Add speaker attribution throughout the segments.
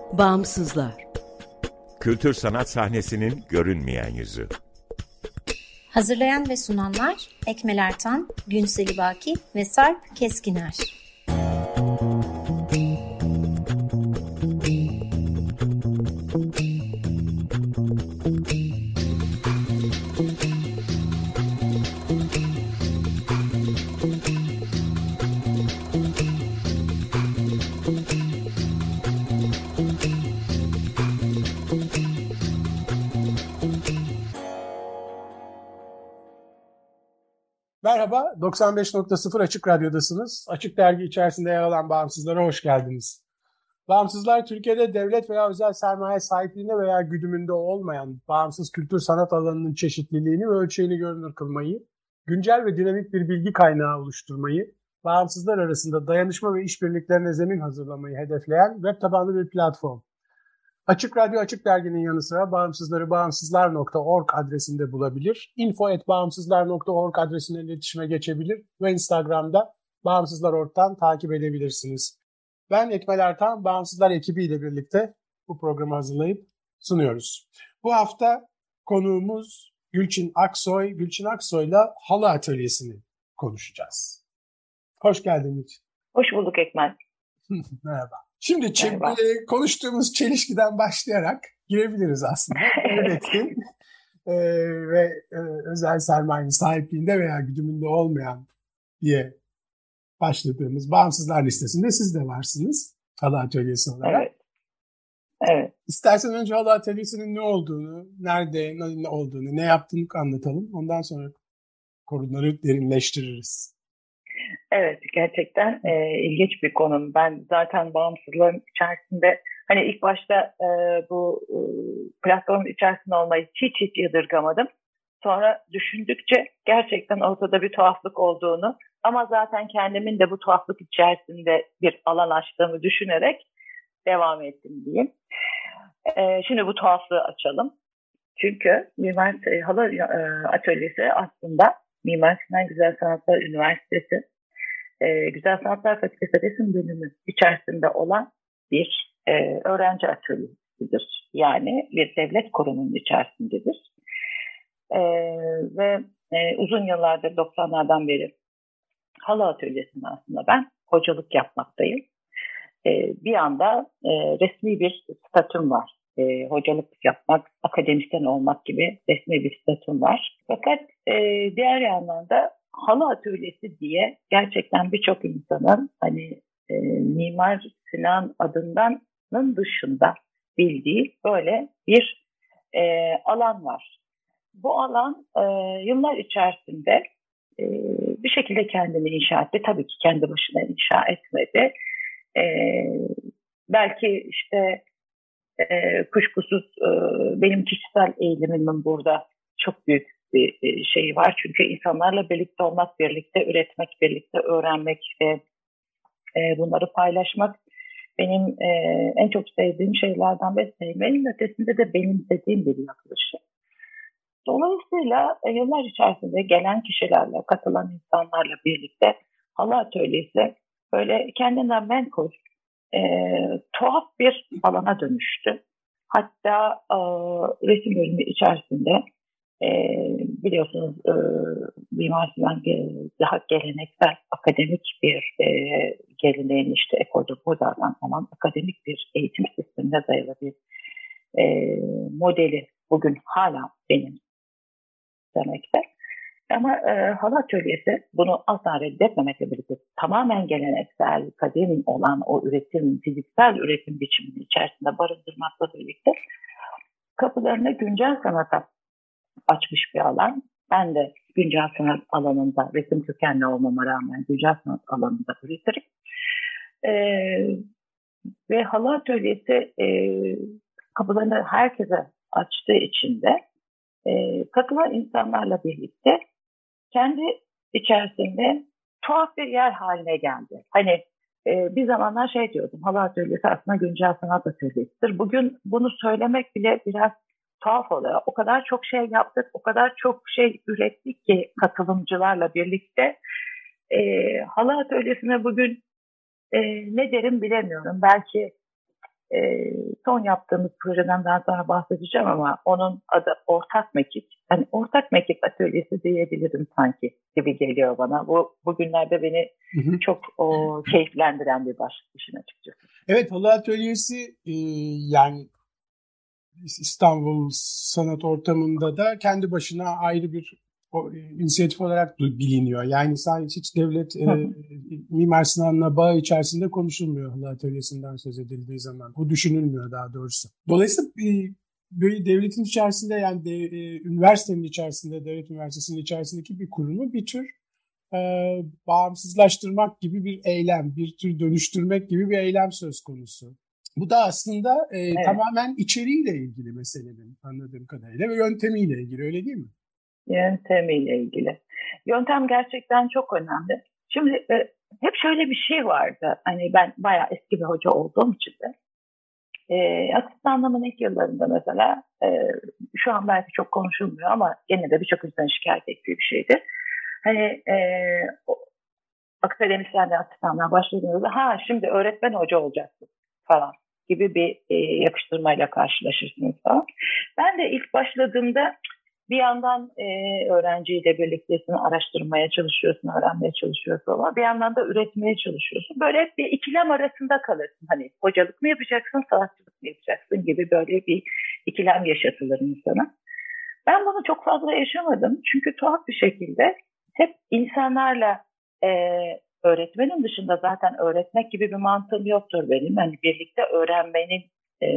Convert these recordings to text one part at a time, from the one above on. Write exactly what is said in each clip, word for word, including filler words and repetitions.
Speaker 1: Bağımsızlar.
Speaker 2: Kültür sanat sahnesinin görünmeyen yüzü.
Speaker 3: Hazırlayan ve sunanlar Ekmel Ertan, Günseli Baki ve Sarp Keskiner.
Speaker 4: Merhaba, doksan beş nokta sıfır Açık Radyo'dasınız. Açık Dergi içerisinde yer alan Bağımsızlar'a hoş geldiniz. Bağımsızlar, Türkiye'de devlet veya özel sermaye sahipliğinde veya güdümünde olmayan bağımsız kültür sanat alanının çeşitliliğini ve ölçeğini görünür kılmayı, güncel ve dinamik bir bilgi kaynağı oluşturmayı, bağımsızlar arasında dayanışma ve işbirliklerine zemin hazırlamayı hedefleyen web tabanlı bir platform. Açık Radyo Açık Dergi'nin yanı sıra bağımsızları bağımsızlar nokta org adresinde bulabilir. info at bağımsızlar nokta org adresine iletişime geçebilir ve Instagram'da Bağımsızlar Org'dan takip edebilirsiniz. Ben Ekmel Ertan, Bağımsızlar ekibiyle birlikte bu programı hazırlayıp sunuyoruz. Bu hafta konuğumuz Gülçin Aksoy. Gülçin Aksoy'la halı atölyesini konuşacağız. Hoş geldin Gülçin.
Speaker 5: Hoş bulduk Ekmel.
Speaker 4: Merhaba. Şimdi çe- konuştuğumuz çelişkiden başlayarak girebiliriz aslında. Devletin e, ve e, özel sermayenin sahipliğinde veya güdümünde olmayan diye başladığımız bağımsızlar listesinde siz de varsınız halı atölyesi olarak.
Speaker 5: Evet. Evet.
Speaker 4: İstersen önce halı atölyesinin ne olduğunu, nerede, ne olduğunu, ne yaptığını anlatalım. Ondan sonra konuları derinleştiririz.
Speaker 5: Evet, gerçekten e, ilginç bir konu. Ben zaten bağımsızlığın içerisinde hani ilk başta e, bu e, platformun içerisinde olmayı hiç hiç yadırgamadım. Sonra düşündükçe gerçekten ortada bir tuhaflık olduğunu ama zaten kendimin de bu tuhaflık içerisinde bir alan açtığımı düşünerek devam ettim diyeyim. E, şimdi bu tuhaflığı açalım. Çünkü Mimar Halı e, Atölyesi aslında Mimar Sinan Güzel Sanatlar Üniversitesi e, Güzel Sanatlar Fakültesi Resim Bölümü içerisinde olan bir e, öğrenci atölyesidir. Yani bir devlet kurumunun içerisindedir. E, ve e, uzun yıllardır doksanlardan beri halı atölyesinde aslında ben hocalık yapmaktayım. E, bir anda e, resmi bir statüm var. E, hocalık yapmak, akademisyen olmak gibi resmi bir statüm var. Fakat e, diğer yandan da halı atölyesi diye gerçekten birçok insanın hani e, Mimar Sinan adındanın dışında bildiği böyle bir e, alan var. Bu alan e, yıllar içerisinde e, bir şekilde kendini inşa etti. Tabii ki kendi başına inşa etmedi. E, belki işte e, kuşkusuz e, benim kişisel eğilimimin burada çok büyük bir e, şey var. Çünkü insanlarla birlikte olmak, birlikte üretmek, birlikte öğrenmek ve e, bunları paylaşmak benim e, en çok sevdiğim şeylerden ve sevmenin ötesinde de benim dediğim bir yaklaşım. Dolayısıyla e, yıllar içerisinde gelen kişilerle, katılan insanlarla birlikte halı atölyesi böyle kendinden menkul, e, tuhaf bir alana dönüştü. Hatta e, resim bölümü içerisinde e, biliyorsunuz e, Mimar Sinan daha geleneksel akademik bir e, geleneğin işte ekolde buradan olan akademik bir eğitim sistemine dayalı bir e, modeli bugün hala benim demekte. Ama e, halı atölyesi bunu asla reddetmemekle birlikte tamamen geleneksel, kadim olan o üretim, fiziksel üretim biçiminin içerisinde barındırmakla birlikte kapılarını güncel sanata açmış bir alan. Ben de güncel sanat alanında, resim kökenli olmama rağmen güncel sanat alanında üretirim. E, ve halı atölyesi e, kapılarını herkese açtığı için de e, katılan insanlarla birlikte kendi içerisinde tuhaf bir yer haline geldi. Hani e, bir zamanlar şey diyordum, halı atölyesi aslında güncel sanat atölyesidir. Bugün bunu söylemek bile biraz tuhaf oluyor. O kadar çok şey yaptık, o kadar çok şey ürettik ki katılımcılarla birlikte. E, halı atölyesine bugün e, ne derim bilemiyorum. Belki e, son yaptığımız projeden daha sonra bahsedeceğim ama onun adı Ortak Mekik. Yani Ortak Mekik Atölyesi diyebilirim sanki gibi geliyor bana. Bu bugünlerde beni hı hı. çok o, keyiflendiren bir başlık işin açıkçası.
Speaker 4: Evet, Halı Atölyesi e, yani İstanbul sanat ortamında da kendi başına ayrı bir o, inisiyatif olarak biliniyor. Yani sadece hiç devlet e, Mimar Sinan'la bağ içerisinde konuşulmuyor Halı Atölyesi'nden söz edildiği zaman. Bu düşünülmüyor daha doğrusu. Dolayısıyla e, böyle devletin içerisinde yani de, e, üniversitenin içerisinde, devlet üniversitesinin içerisindeki bir kurumu bir tür e, bağımsızlaştırmak gibi bir eylem, bir tür dönüştürmek gibi bir eylem söz konusu. Bu da aslında e, evet. tamamen içeriğiyle ilgili meselenin anladığım kadarıyla ve yöntemiyle ilgili, öyle değil mi?
Speaker 5: Yöntemiyle ilgili. Yöntem gerçekten çok önemli. Şimdi e, hep şöyle bir şey vardı. Hani ben bayağı eski bir hoca olduğum için de e, asistanlığımın ilk yıllarında mesela e, şu an belki çok konuşulmuyor ama gene de birçok insan şikayet ettiği bir şeydi. Hani e, o, akademisyenle asistanlığa başladığınızda ha şimdi öğretmen hoca olacaksın falan gibi bir e, yakıştırmayla karşılaşırsınız falan. Ben de ilk başladığımda bir yandan e, öğrenciyle birliktesin, araştırmaya çalışıyorsun, öğrenmeye çalışıyorsun ama bir yandan da üretmeye çalışıyorsun. Böyle hep bir ikilem arasında kalırsın. Hani hocalık mı yapacaksın, sanatçılık mı yapacaksın gibi böyle bir ikilem yaşatılır insana. Ben bunu çok fazla yaşamadım. Çünkü tuhaf bir şekilde hep insanlarla e, öğretmenin dışında zaten öğretmek gibi bir mantığım yoktur benim. Hani birlikte öğrenmenin e,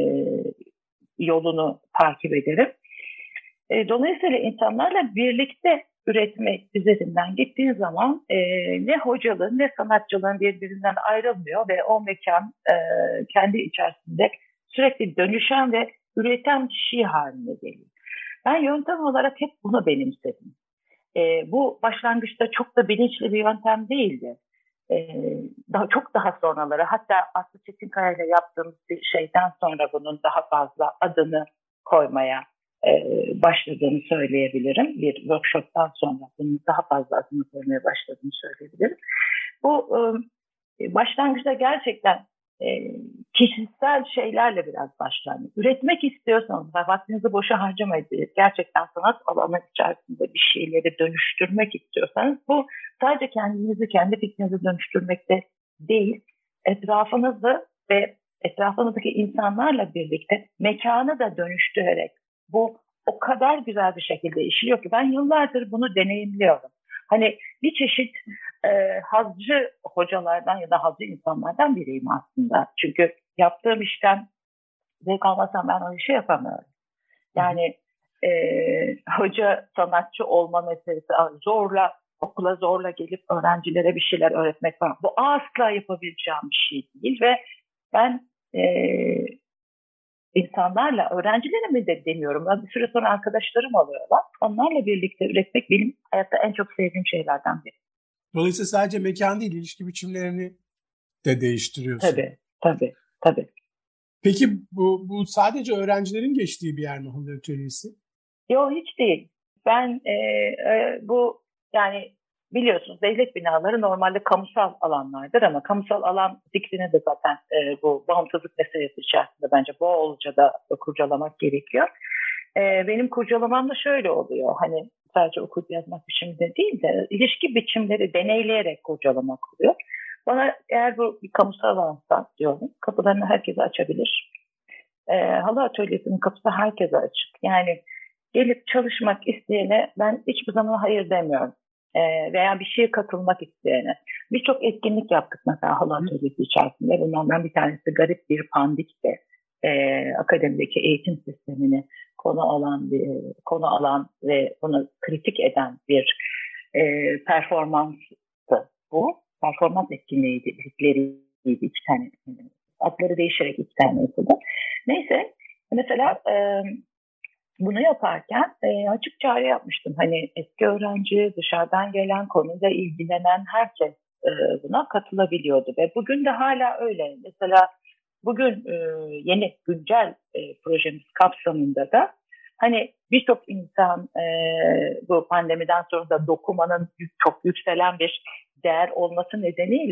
Speaker 5: yolunu takip ederim. E, dolayısıyla insanlarla birlikte üretmek üzerinden gittiğin zaman e, ne hocalığın ne sanatçılığın birbirinden ayrılmıyor ve o mekan e, kendi içerisinde sürekli dönüşen ve üreten bir şey haline geliyor. Ben yöntem olarak hep bunu benimsedim. E, bu başlangıçta çok da bilinçli bir yöntem değildi. E, daha çok daha sonraları, hatta Aslı Çetinkaya ile yaptığımız bir şeyden sonra bunun daha fazla adını koymaya e, başladığını söyleyebilirim. Bir workshop'tan sonra bunun daha fazla adını koymaya başladığını söyleyebilirim. Bu e, başlangıçta gerçekten e, kişisel şeylerle biraz başlanıyor. Üretmek istiyorsanız, vaktinizi boşa harcamayın. Gerçekten sanat alanı içerisinde bir şeyleri dönüştürmek istiyorsanız, bu sadece kendinizi, kendi fikrinizi dönüştürmekte değil, etrafınızı ve etrafınızdaki insanlarla birlikte mekanı da dönüştürerek, bu o kadar güzel bir şekilde işliyor ki ben yıllardır bunu deneyimliyorum. Hani bir çeşit e, hazcı hocalardan ya da hazcı insanlardan biriyim aslında. Çünkü yaptığım işten zevk almasam ben o işi yapamıyorum. Yani e, hoca sanatçı olma meselesi zorla, okula zorla gelip öğrencilere bir şeyler öğretmek falan. Bu asla yapabileceğim bir şey değil ve ben e, insanlarla, öğrencilerime de demiyorum. Ben bir süre sonra arkadaşlarım alıyorlar. Onlarla birlikte üretmek benim hayatta en çok sevdiğim şeylerden biri.
Speaker 4: Dolayısıyla sadece mekan değil, ilişki biçimlerini de değiştiriyorsun.
Speaker 5: Tabii, tabii, tabii.
Speaker 4: Peki bu, bu sadece öğrencilerin geçtiği bir yer mi Halı Atölyesi?
Speaker 5: Yok, hiç değil. Ben e, e, bu yani biliyorsunuz devlet binaları normalde kamusal alanlardır ama kamusal alan fikrini de zaten e, bu bağımsızlık meselesi içerisinde bence bolca da kurcalamak gerekiyor. E, benim kurcalamam da şöyle oluyor. Hani sadece okuyup yazmak biçiminde değil de ilişki biçimleri deneyleyerek kurcalamak oluyor. Bana eğer bu bir kamusal alansa diyorum, kapılarını herkese açabilir. E, Halı Atölyesi'nin kapısı herkese açık. Yani gelip çalışmak isteyene ben hiçbir zaman hayır demiyorum. Ee, veya bir şeye katılmak isteyene. Birçok etkinlik yaptık mesela Halı Atölyesi içerisinde. Bunlardan bir tanesi garip bir pandikti. Ee, akademideki eğitim sistemini konu alan bir konu alan ve bunu kritik eden bir e, performanstı bu. Performans etkinlikleriydi iki tane. Adları değişerek iki tane yapıldı. Neyse mesela e, bunu yaparken e, açık çağrı yapmıştım. Hani eski öğrenci, dışarıdan gelen, konuyla ilgilenen herkes e, buna katılabiliyordu. Ve bugün de hala öyle. Mesela bugün e, yeni güncel e, projemiz kapsamında da hani birçok insan e, bu pandemiden sonra da dokumanın çok yükselen bir değer olması nedeniyle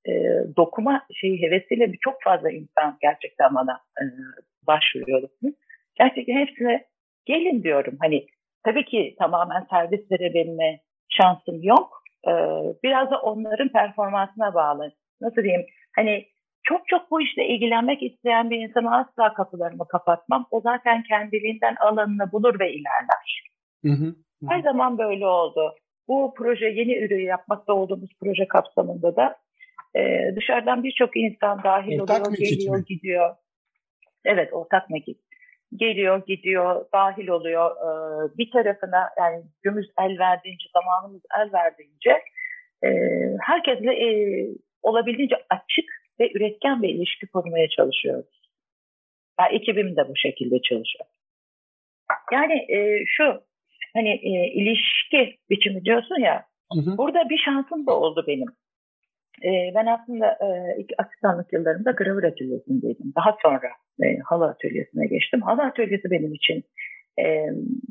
Speaker 5: e, dokuma şeyi hevesiyle çok fazla insan gerçekten bana e, başvuruyor. Gerçekten hepsine gelin diyorum. Hani tabii ki tamamen servis verebilme şansım yok. Ee, biraz da onların performansına bağlı. Nasıl diyeyim? Hani çok çok bu işle ilgilenmek isteyen bir insana asla kapılarımı kapatmam. O zaten kendiliğinden alanını bulur ve ilerler. Hı hı, hı. Her zaman böyle oldu. Bu proje, yeni ürün yapmakta olduğumuz proje kapsamında da e, dışarıdan birçok insan dahil
Speaker 4: ortak
Speaker 5: oluyor, geliyor,
Speaker 4: mi?
Speaker 5: gidiyor. Evet, ortak mekik. Geliyor, gidiyor, dahil oluyor. Ee, bir tarafına yani gücümüz el verdiğince, zamanımız el verdiğince e, herkesle e, olabildiğince açık ve üretken bir ilişki kurmaya çalışıyoruz. Yani ekibim de bu şekilde çalışıyor. Yani e, şu hani e, ilişki biçimi diyorsun ya, hı hı. Burada bir şansım da oldu benim. E, ben aslında e, ilk asistanlık yıllarımda gravür atölyesindeydim. Daha sonra e, halı atölyesine geçtim. Halı atölyesi benim için e,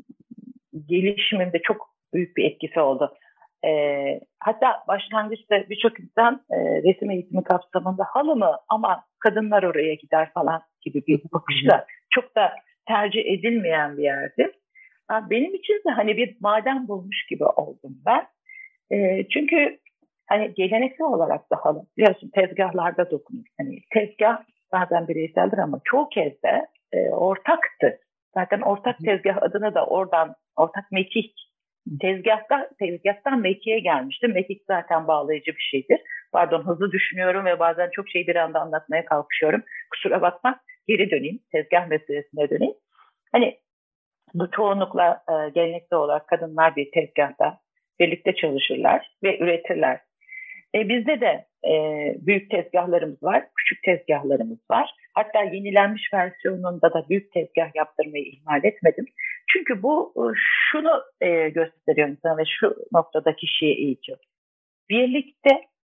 Speaker 5: gelişimimde çok büyük bir etkisi oldu. E, hatta başlangıçta birçok insan e, resim eğitimi kapsamında halı mı ama kadınlar oraya gider falan gibi bir bakışla çok da tercih edilmeyen bir yerdi. Benim için de hani bir maden bulmuş gibi oldum ben. E, çünkü hani geleneksel olarak da halı biliyorsun tezgahlarda dokunur. Hani tezgah bazen bireyseldir ama çoğu kez de e, ortaktır. Zaten ortak tezgah adını da oradan, ortak mekik. Tezgahta, tezgahtan mekiğe gelmiştir. Mekik zaten bağlayıcı bir şeydir. Pardon, hızlı düşünüyorum ve bazen çok şeyi bir anda anlatmaya kalkışıyorum. Kusura bakma, geri döneyim. Tezgah meselesine döneyim. Hani bu çoğunlukla e, geleneksel olarak kadınlar bir tezgahta birlikte çalışırlar ve üretirler. E, bizde de e, büyük tezgahlarımız var, küçük tezgahlarımız var. Hatta yenilenmiş versiyonunda da büyük tezgah yaptırmayı ihmal etmedim. Çünkü bu şunu e, gösteriyor insana ve şu noktada kişiye eğitiyor. Birlikte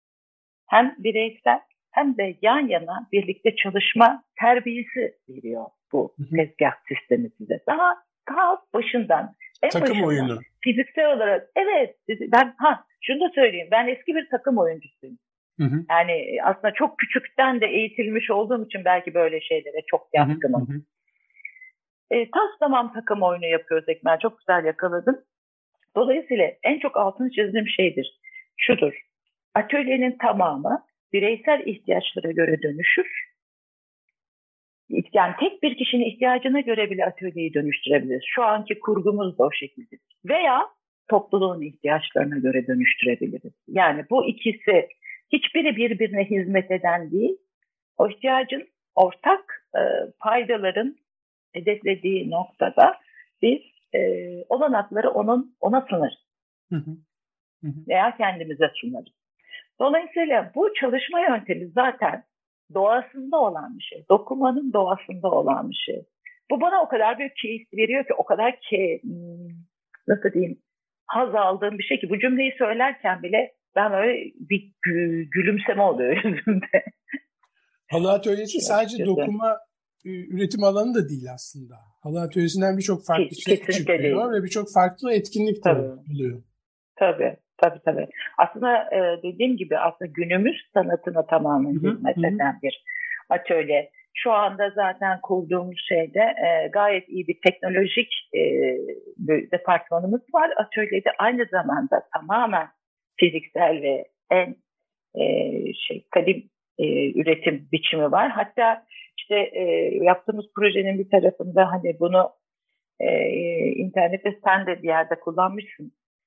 Speaker 5: hem bireysel hem de yan yana birlikte çalışma terbiyesi veriyor bu hı hı. tezgah sistemi size. Daha daha başından, en
Speaker 4: takım
Speaker 5: başından,
Speaker 4: oyunu.
Speaker 5: Fiziksel olarak evet ben ha şunu da söyleyeyim, ben eski bir takım oyuncusuyum. Hı hı. Yani aslında çok küçükten de eğitilmiş olduğum için belki böyle şeylere çok yatkınım. Hı hı. E, tas tamam takım oyunu yapıyoruz Ekmel, çok güzel yakaladın. Dolayısıyla en çok altını çizdiğim şeydir, şudur. Atölyenin tamamı bireysel ihtiyaçlara göre dönüşür. Yani tek bir kişinin ihtiyacına göre bile atölyeyi dönüştürebiliriz. Şu anki kurgumuz da o şekilde. Veya topluluğun ihtiyaçlarına göre dönüştürebiliriz. Yani bu ikisi hiçbiri birbirine hizmet eden değil. O ihtiyacın ortak e, faydaların hedeflediği noktada biz e, olanakları onun ona sunarız. Hı hı. Hı hı. Veya kendimize sunarız. Dolayısıyla bu çalışma yöntemi zaten doğasında olan bir şey. Dokumanın doğasında olan bir şey. Bu bana o kadar büyük keyif veriyor ki, o kadar ki nasıl diyeyim, haz aldığım bir şey ki bu cümleyi söylerken bile ben öyle bir gülümseme oluyor yüzümde.
Speaker 4: Halı atölyesi sadece dokuma üretim alanı da değil aslında. Halı atölyesinden birçok farklı Kes, şey çıkıyor değil. Ve birçok farklı etkinlik de oluyor.
Speaker 5: Tabii. Tabii tabii. Aslında e, dediğim gibi aslında günümüz sanatına tamamen hizmet eden bir atölye. Şu anda zaten kurduğumuz şeyde e, gayet iyi bir teknolojik e, bir departmanımız var. Atölyede aynı zamanda tamamen fiziksel ve en e, şey kadim e, üretim biçimi var. Hatta işte e, yaptığımız projenin bir tarafında hani bunu e, internette sen de bir yerde kullanmışsın.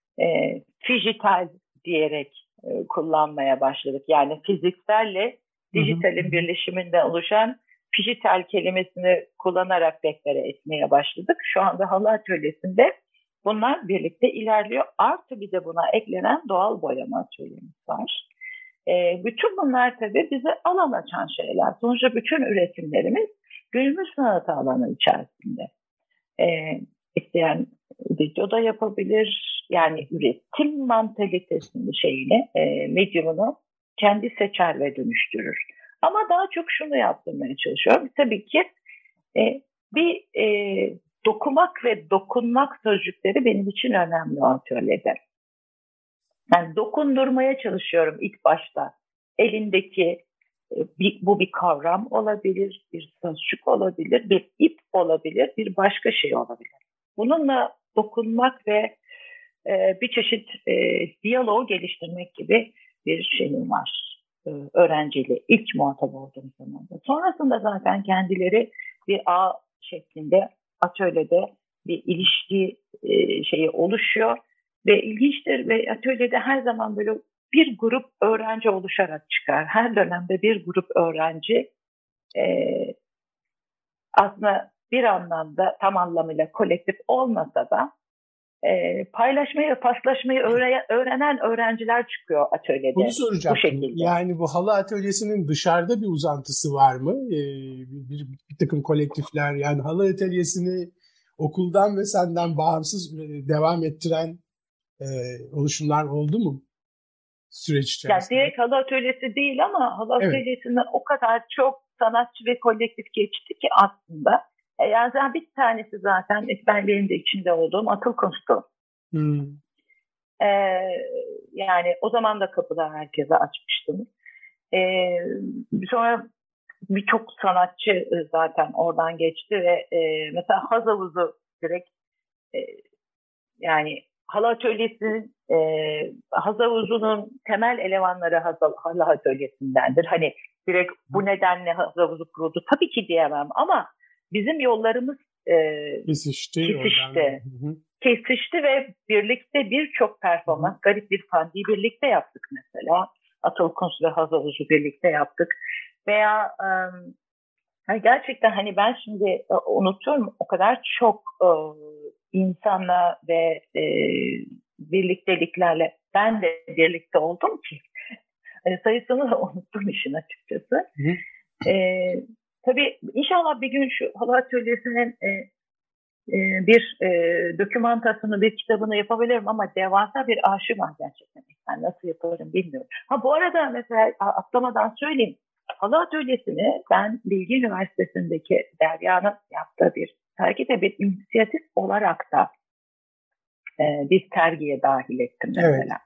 Speaker 5: E, dijital diyerek e, kullanmaya başladık. Yani fizikselle dijitalin birleşiminden oluşan dijital kelimesini kullanarak deklare etmeye başladık. Şu anda halı atölyesinde bunlar birlikte ilerliyor. Artı bir de buna eklenen doğal boyama atölyemiz var. E, bütün bunlar tabii bize alan açan şeyler. Sonuçta bütün üretimlerimiz günümüz sanatı alanı içerisinde. E, isteyen video da yapabilir. Yani üretim mantalitesini şeyini, e, medyumunu kendi seçer ve dönüştürür. Ama daha çok şunu yaptırmaya çalışıyorum. Tabii ki e, bir e, dokumak ve dokunmak sözcükleri benim için önemli o atölyede. Yani dokundurmaya çalışıyorum ilk başta. elindeki e, bir, bu bir kavram olabilir, bir sözcük olabilir, bir ip olabilir, bir başka şey olabilir. Bununla dokunmak ve e, bir çeşit e, diyaloğu geliştirmek gibi bir şeyim var e, öğrenciyle ilk muhatap olduğum zaman. Sonrasında zaten kendileri bir ağ şeklinde atölyede bir ilişki e, şeyi oluşuyor ve ilginçtir ve atölyede her zaman böyle bir grup öğrenci oluşarak çıkar. Her dönemde bir grup öğrenci e, aslında bir anlamda tam anlamıyla kolektif olmasa da e, paylaşmayı ve paslaşmayı öğre- öğrenen öğrenciler çıkıyor atölyede.
Speaker 4: Bunu
Speaker 5: Bu
Speaker 4: soracaktım.
Speaker 5: şekilde.
Speaker 4: Yani bu halı atölyesinin dışarıda bir uzantısı var mı? Ee, bir, bir, bir takım kolektifler, yani halı atölyesini okuldan ve senden bağımsız e, devam ettiren e, oluşumlar oldu mu süreç içerisinde?
Speaker 5: Yani direkt halı atölyesi değil ama halı
Speaker 4: Evet.
Speaker 5: atölyesinden o kadar çok sanatçı ve kolektif geçti ki aslında. E, yani zaten bir tanesi zaten Ekberlerin de içinde olduğum Atıl Kunst'u.
Speaker 4: Hmm.
Speaker 5: E, yani o zaman da kapıda herkese açmıştım. E, sonra birçok sanatçı zaten oradan geçti ve e, mesela Haz Havuzu direkt e, yani halı atölyesinin e, Haz Havuzu'nun temel elemanları Haz, halı atölyesindendir. Hani direkt bu nedenle Haz Havuzu kuruldu tabii ki diyemem ama bizim yollarımız e,
Speaker 4: Kesişti.
Speaker 5: kesişti. Kesişti ve birlikte birçok performans, hı hı. garip bir pandiyi birlikte yaptık mesela. Atıl Kunst ve Haz Havuzu birlikte yaptık. Veya um, gerçekten hani ben şimdi uh, unutuyorum o kadar çok uh, insanla ve e, birlikteliklerle ben de birlikte oldum ki hani sayısını da unuttum işin açıkçası. E, tabii inşallah bir gün şu halı atölyesinin e, e, bir e, dokümantasyonu, bir kitabını yapabilirim ama devasa bir arşiv var gerçekten. Yani nasıl yaparım bilmiyorum. Ha bu arada mesela atlamadan söyleyeyim. Halı atölyesini ben Bilgi Üniversitesi'ndeki Derya'nın yaptığı bir sergide bir inisiyatif olarak da e, bir sergiye dahil ettim mesela. Evet.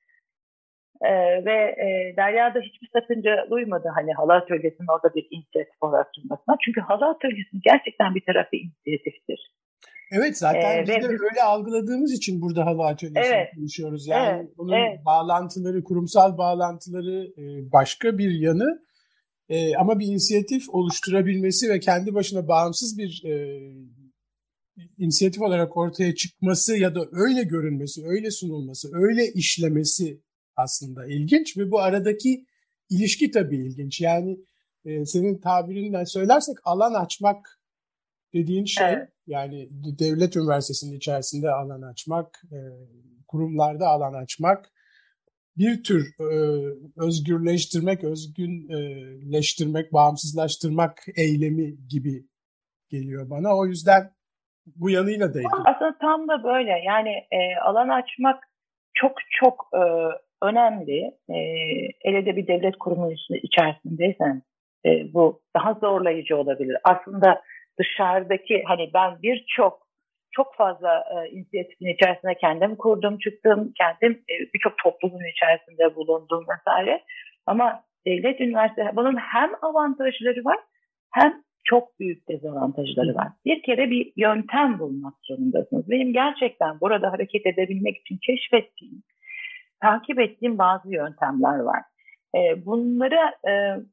Speaker 5: E, ve e, Derya da hiçbir sakınca duymadı hani halı atölyesinin orada bir inisiyatif olarak sunmasına. Çünkü halı atölyesinin gerçekten bir tarafı inisiyatiftir.
Speaker 4: Evet zaten ee, biz de öyle algıladığımız için burada halı atölyesi evet, konuşuyoruz. Yani evet, bunun evet. bağlantıları, kurumsal bağlantıları başka bir yanı e, ama bir inisiyatif oluşturabilmesi ve kendi başına bağımsız bir e, inisiyatif olarak ortaya çıkması ya da öyle görünmesi, öyle sunulması, öyle işlemesi aslında ilginç ve bu aradaki ilişki tabii ilginç. Yani e, senin tabirinden söylersek alan açmak dediğin şey evet. Yani devlet üniversitesinin içerisinde alan açmak, e, kurumlarda alan açmak, bir tür e, özgürleştirmek, özgünleştirmek, bağımsızlaştırmak eylemi gibi geliyor bana. O yüzden bu yanıyla da ilgili.
Speaker 5: Aslında tam da böyle. Yani e, alan açmak çok çok e, önemli. E, ele bir devlet kurumu içerisindeysen e, bu daha zorlayıcı olabilir. Aslında dışarıdaki hani ben birçok çok fazla e, inisiyatifin içerisinde kendim kurdum, çıktım, kendim e, birçok toplumun içerisinde bulundum vesaire. Ama devlet üniversiteleri bunun hem avantajları var hem çok büyük dezavantajları var. Bir kere bir yöntem bulmak zorundasınız. Benim gerçekten burada hareket edebilmek için keşfettiğim, takip ettiğim bazı yöntemler var. E, bunları e,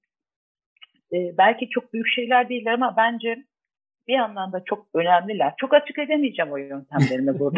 Speaker 5: e, belki çok büyük şeyler değiller ama bence bir yandan da çok önemliler. Çok açık edemeyeceğim o yöntemlerimi burada.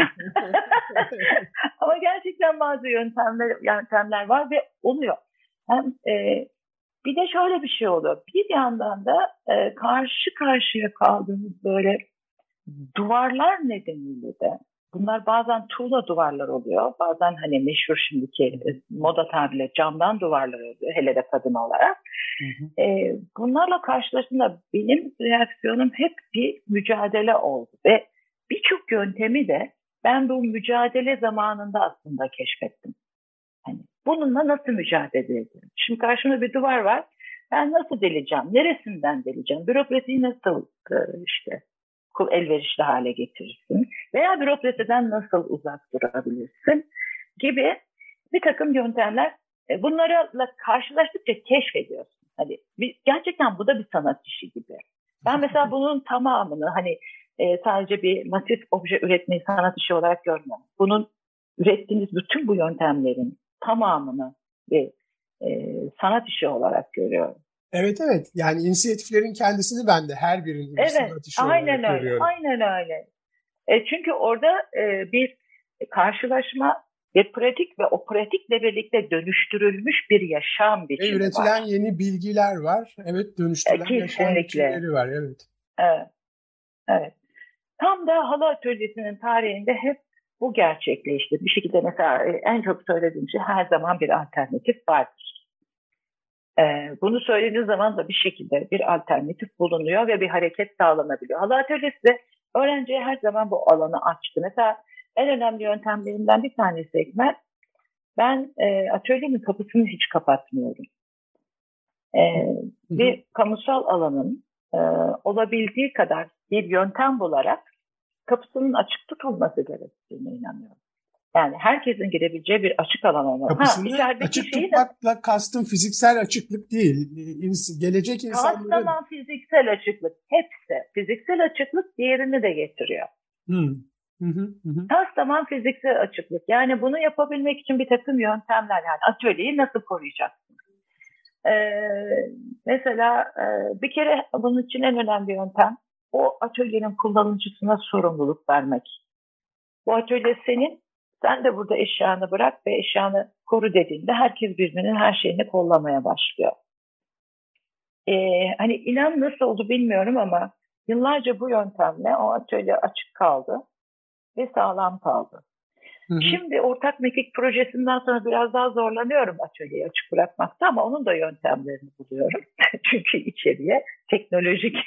Speaker 5: Ama gerçekten bazı yöntemler, yöntemler var ve oluyor. Hem, e, bir de şöyle bir şey oluyor. Bir yandan da e, karşı karşıya kaldığımız böyle duvarlar nedeniyle de bunlar bazen tuğla duvarlar oluyor. Bazen hani meşhur şimdiki moda tabiriyle camdan duvarlar oluyor. Hele de kadın olarak. Hı hı. E, bunlarla karşılaştığımda benim reaksiyonum hep bir mücadele oldu. Ve birçok yöntemi de ben bu mücadele zamanında aslında keşfettim. Yani bununla nasıl mücadele edeceğim? Şimdi karşımda bir duvar var. Ben nasıl deleceğim? Neresinden deleceğim? Bürokrasiyi nasıl işte elverişli hale getirirsin? Veya bürokrasiden nasıl uzak durabilirsin? Gibi bir takım yöntemler E, bunlarla karşılaştıkça keşfediyorsun. Hani bir, gerçekten bu da bir sanat işi gibi. Ben mesela bunun tamamını hani e, sadece bir masif obje üretmeyi sanat işi olarak görmüyorum. Bunun ürettiğiniz bütün bu yöntemlerin tamamını bir e, sanat işi olarak görüyorum.
Speaker 4: Evet evet. Yani inisiyatiflerin kendisini ben de her birinin
Speaker 5: evet,
Speaker 4: sanat işi
Speaker 5: aynen
Speaker 4: olarak
Speaker 5: öyle,
Speaker 4: görüyorum.
Speaker 5: Aynen öyle. E, çünkü orada e, bir karşılaşma ve pratik ve o pratikle birlikte dönüştürülmüş bir yaşam biçimi
Speaker 4: ve üretilen
Speaker 5: var.
Speaker 4: yeni bilgiler var. Evet, dönüştürülen
Speaker 5: E,
Speaker 4: yaşam biçimleri var. Evet.
Speaker 5: Evet. Evet. Tam da halı atölyesinin tarihinde hep bu gerçekleşti. Bir şekilde mesela en çok söylediğim şey her zaman bir alternatif vardır. Ee, bunu söylediğiniz zaman da bir şekilde bir alternatif bulunuyor ve bir hareket sağlanabiliyor. Halı atölyesi de öğrenciye her zaman bu alanı açtı. Mesela en önemli yöntemlerinden bir tanesi Ekmel, ben e, atölyemin kapısını hiç kapatmıyorum. E, bir kamusal alanın e, olabildiği kadar bir yöntem bularak kapısının açık tutulması gerektiğine inanıyorum. Yani herkesin girebileceği bir açık alan olmalı.
Speaker 4: Kapısını
Speaker 5: ha,
Speaker 4: açık
Speaker 5: şeyi
Speaker 4: tutmakla de, kastım fiziksel açıklık değil. Gelecek insanların...
Speaker 5: Tamam fiziksel açıklık. Hepsi. Fiziksel açıklık diğerini de getiriyor.
Speaker 4: Hmm. Hı hı, hı.
Speaker 5: Tas tamam fiziksel açıklık. Yani bunu yapabilmek için bir takım yöntemler. Yani atölyeyi nasıl koruyacaksın? Ee, mesela e, bir kere bunun için en önemli yöntem o atölyenin kullanıcısına sorumluluk vermek. Bu atölye senin, sen de burada eşyanı bırak ve eşyanı koru dediğinde herkes birbirinin her şeyini kollamaya başlıyor. Ee, hani inan nasıl oldu bilmiyorum ama yıllarca bu yöntemle o atölye açık kaldı ve sağlam kaldı. Hı hı. Şimdi ortak mekik projesinden sonra biraz daha zorlanıyorum atölyeyi açık bırakmakta ama onun da yöntemlerini buluyorum. Çünkü içeriye teknolojik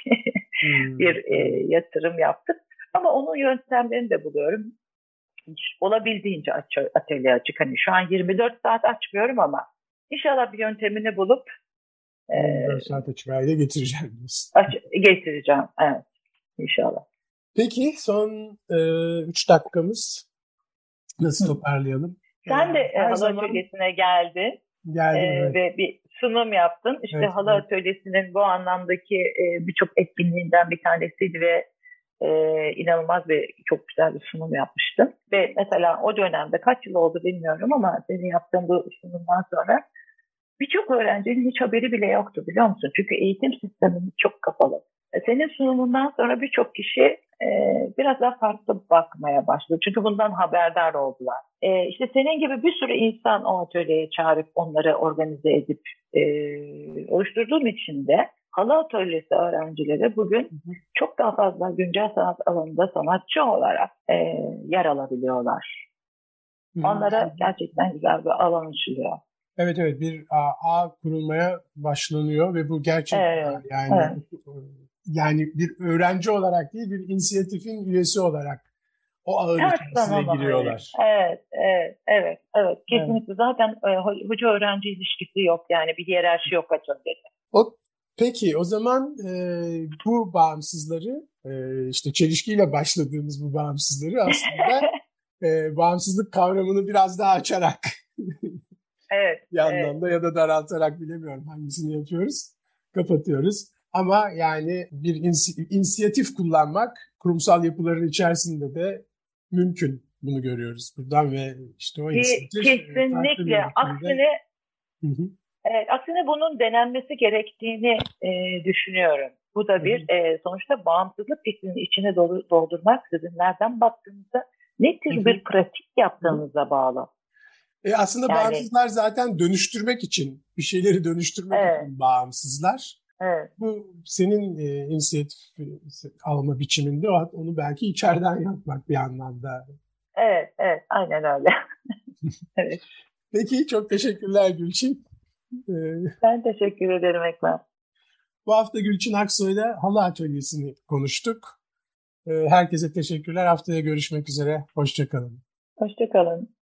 Speaker 5: bir e, yatırım yaptık. Ama onun yöntemlerini de buluyorum. Olabildiğince atölye açık. Hani şu an yirmi dört saat açmıyorum ama inşallah bir yöntemini bulup
Speaker 4: yirmi dört saat açık hale getireceğim diyorsun.
Speaker 5: Aç, getireceğim. Evet. İnşallah.
Speaker 4: Peki son üç e, dakikamız nasıl toparlayalım?
Speaker 5: Sen de e, halı zaman... atölyesine geldin.
Speaker 4: Geldim,
Speaker 5: e,
Speaker 4: evet.
Speaker 5: Ve bir sunum yaptın. İşte evet, halı evet. atölyesinin bu anlamdaki e, birçok etkinliğinden bir tanesiydi ve e, inanılmaz bir çok güzel bir sunum yapmıştın. Ve mesela o dönemde kaç yıl oldu bilmiyorum ama senin yaptığın bu sunumdan sonra birçok öğrencinin hiç haberi bile yoktu biliyor musun? Çünkü eğitim sistemimiz çok kapalı. Senin sunumundan sonra birçok kişi e, biraz daha farklı bakmaya başladı. Çünkü bundan haberdar oldular. E, işte senin gibi bir sürü insan o atölyeye çağırıp onları organize edip e, oluşturduğum için de halı atölyesi öğrencileri bugün hı hı. çok daha fazla güncel sanat alanında sanatçı olarak e, yer alabiliyorlar. Hı hı. Onlara gerçekten güzel bir alan açılıyor.
Speaker 4: Evet evet bir ağ kurulmaya başlanıyor ve bu gerçekten evet, yani evet. yani bir öğrenci olarak değil bir inisiyatifin üyesi olarak o ağın evet, içerisine giriyorlar.
Speaker 5: Evet, evet, evet, evet. Kesinlikle evet. Zaten hoca öğrenci ilişkisi yok yani bir hiyerarşi yok atölyede.
Speaker 4: O peki o zaman e, bu bağımsızları e, işte çelişkiyle başladığımız bu bağımsızları aslında e, bağımsızlık kavramını biraz daha açarak
Speaker 5: evet,
Speaker 4: bir anlamda
Speaker 5: evet.
Speaker 4: ya da daraltarak bilemiyorum hangisini yapıyoruz. Kapatıyoruz. Ama yani bir ins- inisiyatif kullanmak kurumsal yapıların içerisinde de mümkün. Bunu görüyoruz buradan ve işte o inisiyatif
Speaker 5: kesinlikle aksine hı hı. Evet, aksine bunun denenmesi gerektiğini e, düşünüyorum. Bu da bir e, sonuçta bağımsızlık fikrinin içine doldurmak sizin nereden baktığınızda ne tür hı hı. bir pratik yaptığınıza hı hı. bağlı.
Speaker 4: E aslında yani, bağımsızlar zaten dönüştürmek için, bir şeyleri dönüştürmek evet. için bağımsızlar.
Speaker 5: Evet.
Speaker 4: Bu senin e, inisiyatif alma biçiminde onu belki içeriden yapmak bir anlamda.
Speaker 5: Evet, evet, aynen öyle. Evet.
Speaker 4: Peki, çok teşekkürler Gülçin. Ee,
Speaker 5: ben teşekkür ederim Ekmel.
Speaker 4: Bu hafta Gülçin Aksoy'la halı atölyesini konuştuk. Ee, herkese teşekkürler. Haftaya görüşmek üzere. Hoşça kalın.
Speaker 5: Hoşça kalın.